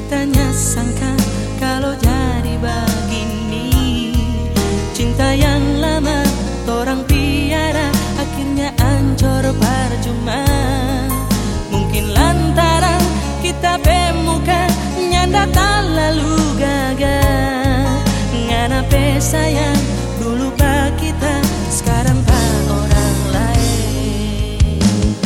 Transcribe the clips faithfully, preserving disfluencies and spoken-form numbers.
tanya sangka kalau jadi begini. Cinta yang lama torang piara akhirnya hancur percuma. Mungkin lantaran kita pemuka nyanda terlalu gagah. Ngana pe sayang dulu pak kita, sekarang pak orang lain.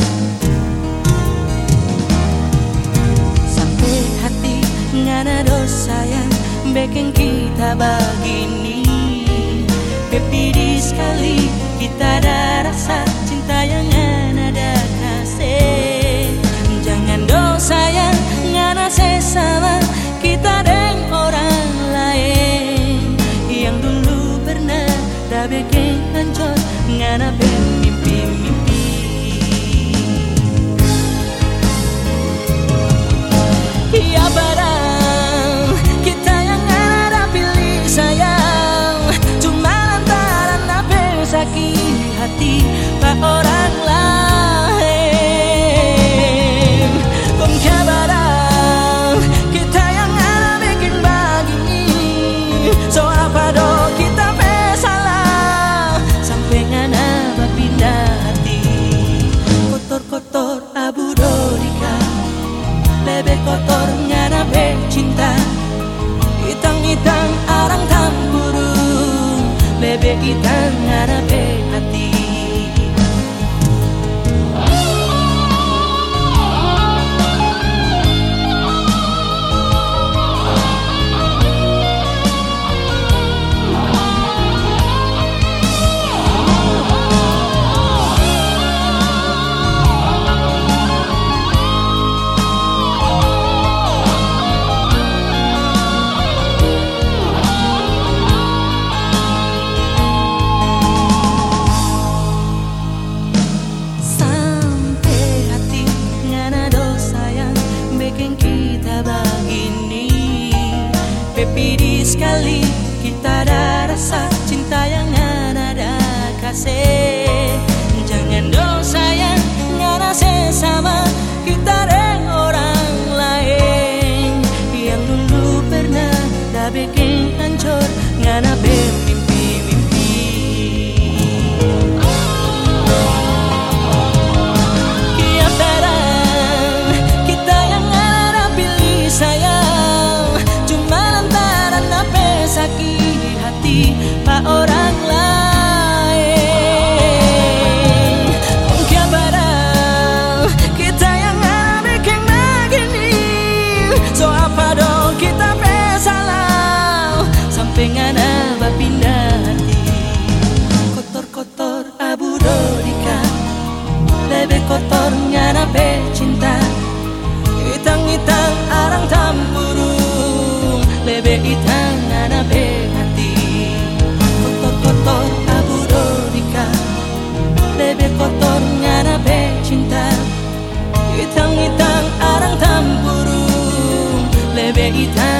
Sampai hati ngana dosa yang bikin kita begini. Pedih sekali kita ada rasa cinta yang ngana ada kasih. Jangan dosa yang ngana sesama kita dengan orang lain yang dulu pernah dah bikin hancur ngana mimpi-mimpi. Ya barang kita yang ngana dah pilih sayang, cuma lantaran apa sakit hati pak orang lain. Kom kabarang kita yang ngana bikin begini. So apa do kita pe salah sampai ngana berpindah hati. Kotor-kotor abu dodika, lebih kotor ngana pe cinta. Itang-itang arang tamburu, lebih itang ngana pe hati. Pedih sekali kita ada rasa cinta yang ngana ada kasih. Jangan dosa yang ngana sesama kita dengan orang lain yang dulu pernah dah bikin hancur ngana bermimpi-mimpi. Ya barang kita yang ngana pilih sayang, sakit hati pak orang lain. Mungkin barang kita yang ngana bikin begini. So apa dong kita pe salah sampai ngana berpindah hati. Kotor-kotor abu dodika, lebih kotor ngana pe cinta. Itang-itang arang tamburu, lebih itang ngana pe hati. Kotor-kotor abu dodika, lebih kotor ngana pe cinta. Itang-itang arang tamburu, lebih itang